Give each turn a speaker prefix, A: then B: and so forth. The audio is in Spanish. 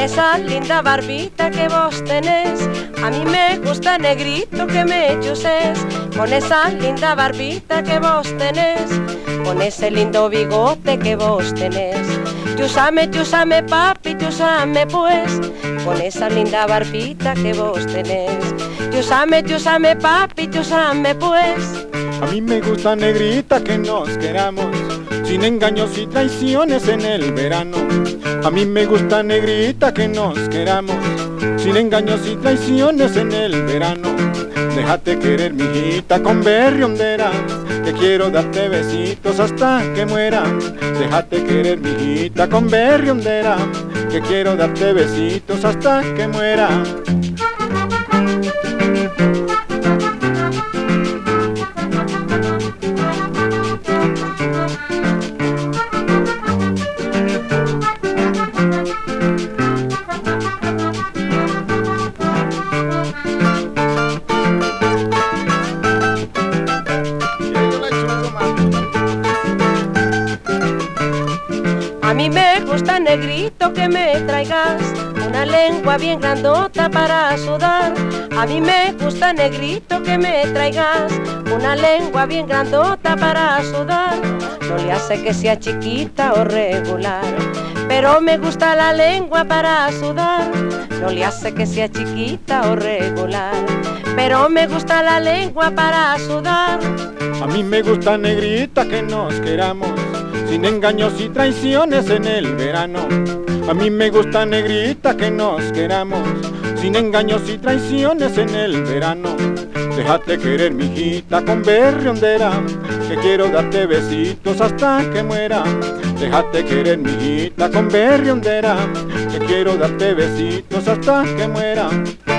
A: esa linda barbita que vos tenés. A mí me gusta negrito que me chuses, con esa linda barbita que vos tenés, con ese lindo bigote que vos tenés. Chusame, chusame papi, chusame pues, con esa linda barbita que vos tenés. Chusame, chusame papi, chusame pues.
B: A mí me gusta negrita que nos queramos, sin engaños y traiciones en el verano. A mí me gusta negrita que nos queramos, sin engaños y traiciones en el verano. Déjate querer, mijita, con berriondera, que quiero darte besitos hasta que muera. Déjate querer, mijita, con berriondera, que quiero darte besitos hasta que muera.
A: A mí me gusta negrito que me traigas una lengua bien grandota para sudar. A mí me gusta negrito que me traigas una lengua bien grandota para sudar. No le hace que sea chiquita o regular, pero me gusta la lengua para sudar. No le hace que sea chiquita o regular, pero me gusta la lengua para sudar.
B: A mí me gusta negrita que nos queramos, sin engaños y traiciones en el verano. A mí me gusta negrita que nos queramos, sin engaños y traiciones en el verano. Déjate querer, mijita, con berriondera, que quiero darte besitos hasta que muera. Déjate querer, mijita, con berriondera, que quiero darte besitos hasta que muera.